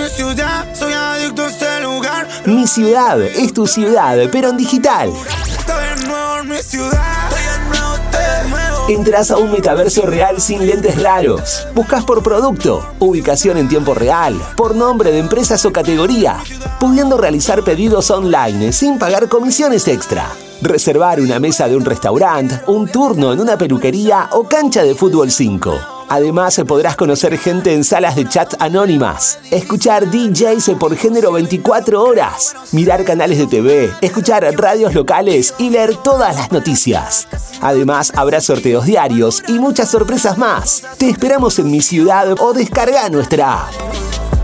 ciudad, soy adicto a este lugar. Mi ciudad es tu ciudad, pero en digital. Estoy de nuevo en mi ciudad, estoy de nuevo. Entras a un metaverso real sin lentes raros. Buscas por producto, ubicación en tiempo real, por nombre de empresas o categoría, pudiendo realizar pedidos online sin pagar comisiones extra. Reservar una mesa de un restaurante, un turno en una peluquería o cancha de fútbol 5. Además, podrás conocer gente en salas de chat anónimas, escuchar DJs por género 24 horas, mirar canales de TV, escuchar radios locales y leer todas las noticias. Además, habrá sorteos diarios y muchas sorpresas más. Te esperamos en Mi Ciudad o descarga nuestra app.